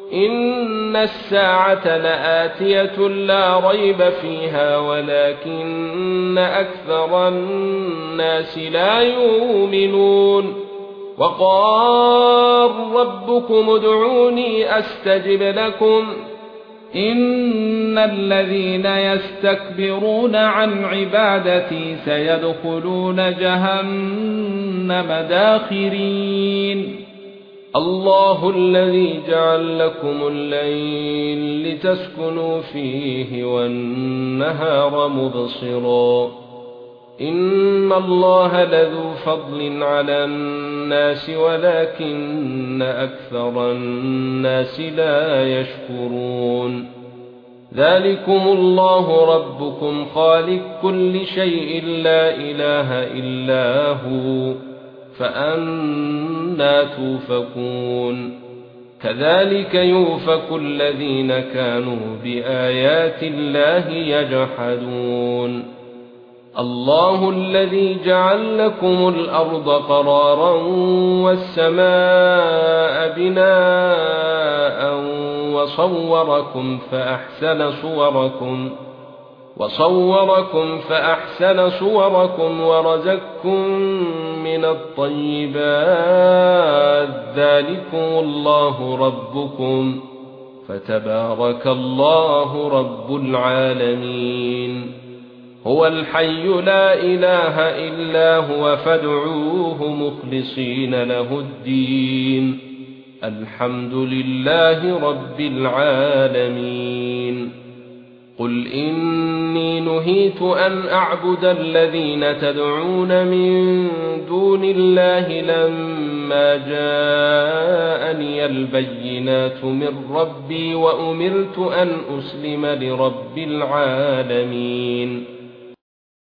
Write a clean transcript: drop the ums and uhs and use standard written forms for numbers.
إن الساعة لآتية لا ريب فيها ولكن أكثر الناس لا يؤمنون وقال ربكم ادعوني أستجب لكم إن الذين يستكبرون عن عبادتي سيدخلون جهنم داخرين الله الذي جعل لكم الليل لتسكنوا فيه والنهار مبصرا إن الله لذو فضل على الناس ولكن أكثر الناس لا يشكرون ذلكم الله ربكم خالق كل شيء لا إله إلا هو فأنى توفكون كذلك يؤفك الذين كانوا بآيات الله يجحدون الله الذي جعل لكم الأرض قرارا والسماء بناء وصوركم فأحسن صوركم ورزقكم من الطيبات ذلكم الله ربكم فتبارك الله رب العالمين هو الحي لا إله إلا هو فادعوه مخلصين له الدين الحمد لله رب العالمين قل إني نهيت أن أعبد الذين تدعون من دون الله لما جاءني البينات من ربي وأمرت أن أسلم لرب العالمين